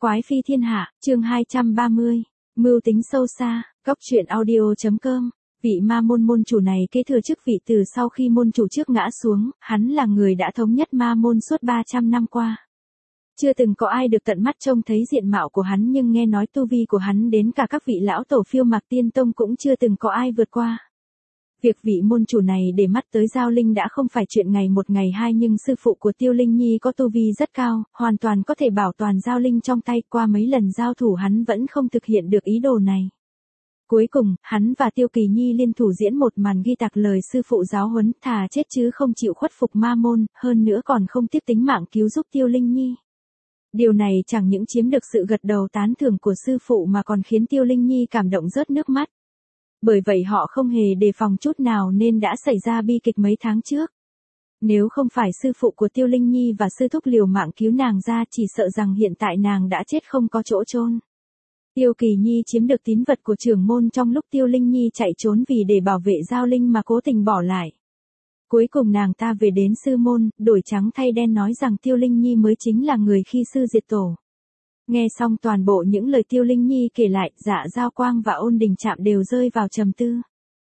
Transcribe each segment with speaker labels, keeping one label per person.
Speaker 1: Quái phi thiên hạ, chương 230, mưu tính sâu xa, góc truyện audio.com. Vị ma môn môn chủ này kế thừa chức vị từ sau khi môn chủ trước ngã xuống, hắn là người đã thống nhất ma môn suốt 300 năm qua. Chưa từng có ai được tận mắt trông thấy diện mạo của hắn, nhưng nghe nói tu vi của hắn đến cả các vị lão tổ Phiêu Mạc Tiên Tông cũng chưa từng có ai vượt qua. Việc vị môn chủ này để mắt tới Giao Linh đã không phải chuyện ngày một ngày hai, nhưng sư phụ của Tiêu Linh Nhi có tu vi rất cao, hoàn toàn có thể bảo toàn Giao Linh trong tay. Qua mấy lần giao thủ hắn vẫn không thực hiện được ý đồ này. Cuối cùng, hắn và Tiêu Kỳ Nhi liên thủ diễn một màn ghi tạc lời sư phụ giáo huấn, thà chết chứ không chịu khuất phục ma môn, hơn nữa còn không tiếc tính mạng cứu giúp Tiêu Linh Nhi. Điều này chẳng những chiếm được sự gật đầu tán thưởng của sư phụ mà còn khiến Tiêu Linh Nhi cảm động rớt nước mắt. Bởi vậy họ không hề đề phòng chút nào nên đã xảy ra bi kịch mấy tháng trước. Nếu không phải sư phụ của Tiêu Linh Nhi và sư thúc liều mạng cứu nàng ra, chỉ sợ rằng hiện tại nàng đã chết không có chỗ chôn. Tiêu Kỳ Nhi chiếm được tín vật của trưởng môn trong lúc Tiêu Linh Nhi chạy trốn vì để bảo vệ Giao Linh mà cố tình bỏ lại. Cuối cùng nàng ta về đến sư môn, đổi trắng thay đen nói rằng Tiêu Linh Nhi mới chính là người khi sư diệt tổ. Nghe xong toàn bộ những lời Tiêu Linh Nhi kể lại, Dạ Giao Quang và Ôn Đình Trạm đều rơi vào trầm tư.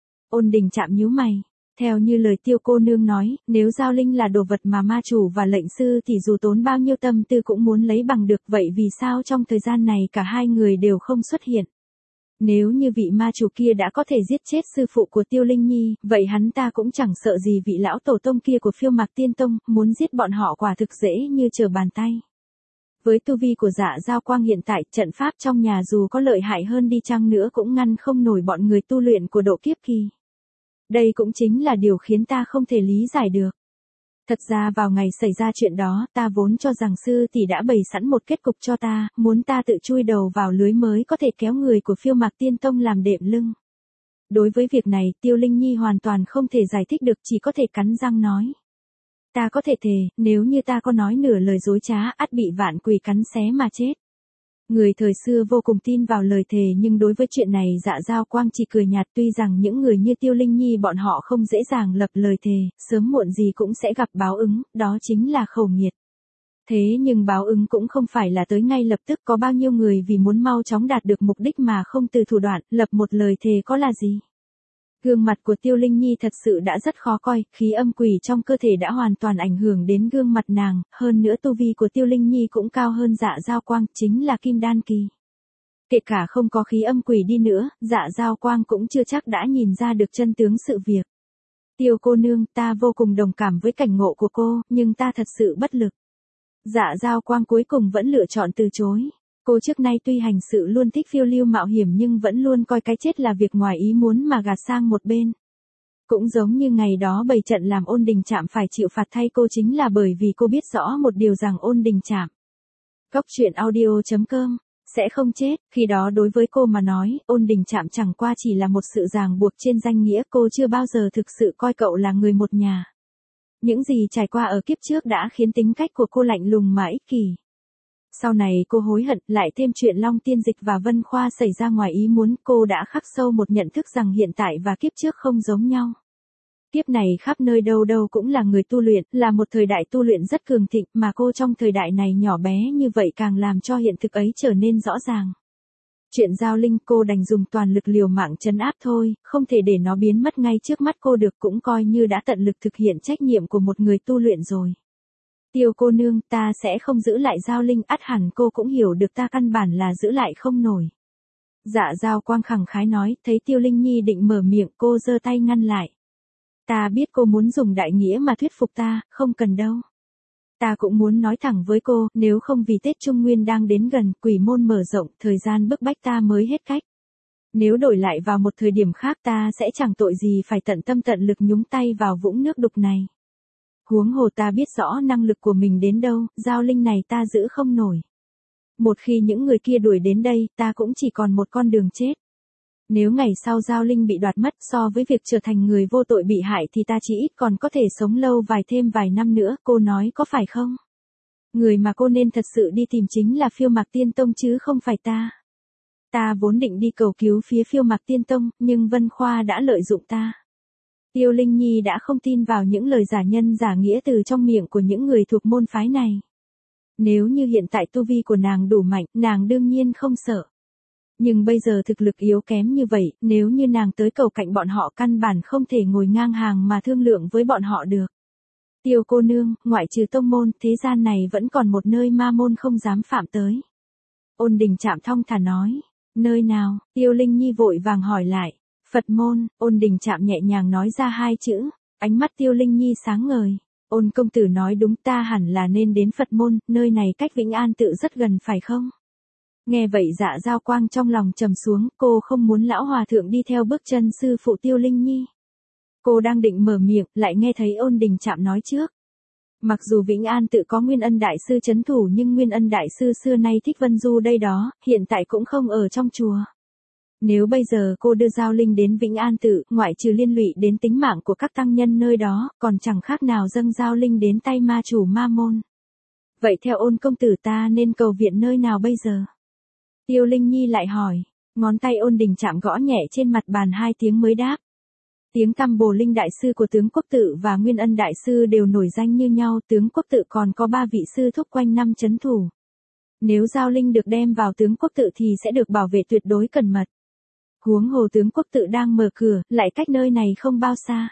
Speaker 1: Ôn Đình Trạm nhíu mày, theo như lời Tiêu cô nương nói, nếu Giao Linh là đồ vật mà ma chủ và lệnh sư thì dù tốn bao nhiêu tâm tư cũng muốn lấy bằng được, vậy vì sao trong thời gian này cả hai người đều không xuất hiện? Nếu như vị ma chủ kia đã có thể giết chết sư phụ của Tiêu Linh Nhi, vậy hắn ta cũng chẳng sợ gì vị lão tổ tông kia của Phiêu Mạc Tiên Tông, muốn giết bọn họ quả thực dễ như trở bàn tay. Với tu vi của Dạ Giao Quang hiện tại, trận pháp trong nhà dù có lợi hại hơn đi chăng nữa cũng ngăn không nổi bọn người tu luyện của độ kiếp kỳ. Đây cũng chính là điều khiến ta không thể lý giải được. Thật ra vào ngày xảy ra chuyện đó, ta vốn cho rằng sư tỷ đã bày sẵn một kết cục cho ta, muốn ta tự chui đầu vào lưới mới có thể kéo người của Phiêu Mạc Tiên Tông làm đệm lưng. Đối với việc này, Tiêu Linh Nhi hoàn toàn không thể giải thích được, chỉ có thể cắn răng nói. Ta có thể thề, nếu như ta có nói nửa lời dối trá, ắt bị vạn quỷ cắn xé mà chết. Người thời xưa vô cùng tin vào lời thề, nhưng đối với chuyện này Dạ Giao Quang chỉ cười nhạt. Tuy rằng những người như Tiêu Linh Nhi bọn họ không dễ dàng lập lời thề, sớm muộn gì cũng sẽ gặp báo ứng, đó chính là khẩu nghiệt. Thế nhưng báo ứng cũng không phải là tới ngay lập tức, có bao nhiêu người vì muốn mau chóng đạt được mục đích mà không từ thủ đoạn, lập một lời thề có là gì. Gương mặt của Tiêu Linh Nhi thật sự đã rất khó coi, khí âm quỷ trong cơ thể đã hoàn toàn ảnh hưởng đến gương mặt nàng, hơn nữa tu vi của Tiêu Linh Nhi cũng cao hơn Dạ Giao Quang, chính là Kim Đan kỳ. Kể cả không có khí âm quỷ đi nữa, Dạ Giao Quang cũng chưa chắc đã nhìn ra được chân tướng sự việc. Tiêu cô nương, ta vô cùng đồng cảm với cảnh ngộ của cô, nhưng ta thật sự bất lực. Dạ Giao Quang cuối cùng vẫn lựa chọn từ chối. Cô trước nay tuy hành sự luôn thích phiêu lưu mạo hiểm nhưng vẫn luôn coi cái chết là việc ngoài ý muốn mà gạt sang một bên. Cũng giống như ngày đó bày trận làm Ôn Đình Trạm phải chịu phạt thay cô, chính là bởi vì cô biết rõ một điều rằng Ôn Đình Trạm, góc truyện audio.com, sẽ không chết. Khi đó đối với cô mà nói, Ôn Đình Trạm chẳng qua chỉ là một sự ràng buộc trên danh nghĩa, cô chưa bao giờ thực sự coi cậu là người một nhà. Những gì trải qua ở kiếp trước đã khiến tính cách của cô lạnh lùng mà ích kỷ. Sau này cô hối hận, lại thêm chuyện Long Tiên Dịch và Vân Khoa xảy ra ngoài ý muốn, cô đã khắc sâu một nhận thức rằng hiện tại và kiếp trước không giống nhau. Kiếp này khắp nơi đâu đâu cũng là người tu luyện, là một thời đại tu luyện rất cường thịnh, mà cô trong thời đại này nhỏ bé như vậy càng làm cho hiện thực ấy trở nên rõ ràng. Chuyện Giao Linh cô đành dùng toàn lực liều mạng trấn áp thôi, không thể để nó biến mất ngay trước mắt cô được, cũng coi như đã tận lực thực hiện trách nhiệm của một người tu luyện rồi. Tiêu cô nương, ta sẽ không giữ lại Giao Linh, ắt hẳn cô cũng hiểu được ta căn bản là giữ lại không nổi. Dạ Giao Quang khẳng khái nói, thấy Tiêu Linh Nhi định mở miệng, cô giơ tay ngăn lại. Ta biết cô muốn dùng đại nghĩa mà thuyết phục ta, không cần đâu. Ta cũng muốn nói thẳng với cô, nếu không vì Tết Trung Nguyên đang đến gần, quỷ môn mở rộng, thời gian bức bách ta mới hết cách. Nếu đổi lại vào một thời điểm khác ta sẽ chẳng tội gì phải tận tâm tận lực nhúng tay vào vũng nước đục này. Huống hồ ta biết rõ năng lực của mình đến đâu, Giao Linh này ta giữ không nổi. Một khi những người kia đuổi đến đây, ta cũng chỉ còn một con đường chết. Nếu ngày sau Giao Linh bị đoạt mất, so với việc trở thành người vô tội bị hại thì ta chỉ ít còn có thể sống lâu thêm vài năm nữa, cô nói có phải không? Người mà cô nên thật sự đi tìm chính là Phiêu Mạc Tiên Tông chứ không phải ta. Ta vốn định đi cầu cứu phía Phiêu Mạc Tiên Tông, nhưng Vân Khoa đã lợi dụng ta. Tiêu Linh Nhi đã không tin vào những lời giả nhân giả nghĩa từ trong miệng của những người thuộc môn phái này. Nếu như hiện tại tu vi của nàng đủ mạnh, nàng đương nhiên không sợ. Nhưng bây giờ thực lực yếu kém như vậy, nếu như nàng tới cầu cạnh bọn họ căn bản không thể ngồi ngang hàng mà thương lượng với bọn họ được. Tiêu cô nương, ngoại trừ tông môn, thế gian này vẫn còn một nơi ma môn không dám phạm tới. Ôn Đình Trạm thong thả nói. Nơi nào? Tiêu Linh Nhi vội vàng hỏi lại. Phật môn. Ôn Đình Trạm nhẹ nhàng nói ra hai chữ. Ánh mắt Tiêu Linh Nhi sáng ngời. Ôn công tử nói đúng, ta hẳn là nên đến Phật môn, nơi này cách Vĩnh An tự rất gần phải không? Nghe vậy Dạ Giao Quang trong lòng trầm xuống, cô không muốn lão hòa thượng đi theo bước chân sư phụ Tiêu Linh Nhi. Cô đang định mở miệng, lại nghe thấy Ôn Đình Trạm nói trước. Mặc dù Vĩnh An tự có Nguyên Ân Đại Sư trấn thủ nhưng Nguyên Ân Đại Sư xưa nay thích Vân Du đây đó, hiện tại cũng không ở trong chùa. Nếu bây giờ cô đưa Giao Linh đến Vĩnh An tự, ngoại trừ liên lụy đến tính mạng của các tăng nhân nơi đó, còn chẳng khác nào dâng Giao Linh đến tay ma chủ ma môn. Vậy theo Ôn công tử ta nên cầu viện nơi nào bây giờ? Tiêu Linh Nhi lại hỏi, ngón tay Ôn Đình Trạm gõ nhẹ trên mặt bàn hai tiếng mới đáp. Tiếng tăm Bồ Linh Đại Sư của tướng Quốc Tự và Nguyên Ân Đại Sư đều nổi danh như nhau, tướng Quốc Tự còn có 3 vị sư thúc quanh năm trấn thủ. Nếu Giao Linh được đem vào tướng Quốc Tự thì sẽ được bảo vệ tuyệt đối cẩn mật. Huống hồ tướng Quốc Tự đang mở cửa, lại cách nơi này không bao xa.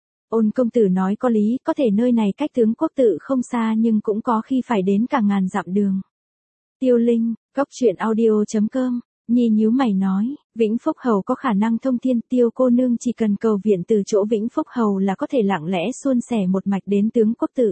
Speaker 1: Ôn công tử nói có lý, có thể nơi này cách tướng Quốc Tự không xa nhưng cũng có khi phải đến cả ngàn dặm đường. Tiêu Linh, coctruyện.audio.com. Nhi nhíu mày nói, Vĩnh Phúc Hầu có khả năng thông thiên, Tiêu cô nương chỉ cần cầu viện từ chỗ Vĩnh Phúc Hầu là có thể lặng lẽ suôn sẻ một mạch đến tướng Quốc Tự.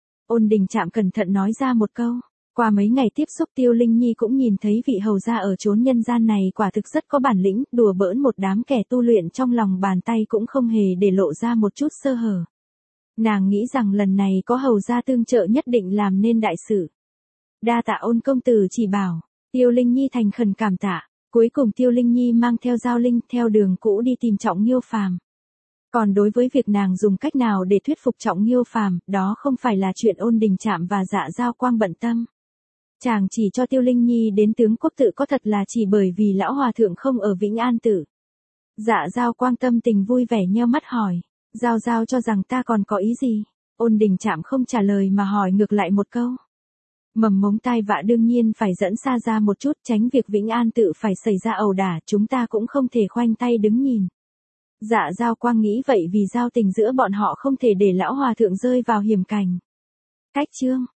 Speaker 1: Ôn Đình Trạm cẩn thận nói ra một câu. Qua mấy ngày tiếp xúc Tiêu Linh Nhi cũng nhìn thấy vị hầu gia ở chốn nhân gian này quả thực rất có bản lĩnh, đùa bỡn một đám kẻ tu luyện trong lòng bàn tay cũng không hề để lộ ra một chút sơ hở. Nàng nghĩ rằng lần này có hầu gia tương trợ nhất định làm nên đại sự. Đa tạ Ôn công tử chỉ bảo. Tiêu Linh Nhi thành khẩn cảm tạ. Cuối cùng Tiêu Linh Nhi mang theo Giao Linh theo đường cũ đi tìm Trọng Nghiêu Phàm. Còn đối với việc nàng dùng cách nào để thuyết phục Trọng Nghiêu Phàm, đó không phải là chuyện Ôn Đình Trạm và Dạ Giao Quang bận tâm. Chàng chỉ cho Tiêu Linh Nhi đến tướng Quốc Tự có thật là chỉ bởi vì lão hòa thượng không ở Vĩnh An tự. Dạ Giao Quang tâm tình vui vẻ nheo mắt hỏi, Giao Giao cho rằng ta còn có ý gì? Ôn Đình Trạm không trả lời mà hỏi ngược lại một câu. Mầm mống tai vạ đương nhiên phải dẫn xa ra một chút, tránh việc Vĩnh An tự phải xảy ra ẩu đả, chúng ta cũng không thể khoanh tay đứng nhìn. Dạ Giao Quang nghĩ vậy vì giao tình giữa bọn họ không thể để lão hòa thượng rơi vào hiểm cảnh. Cách chương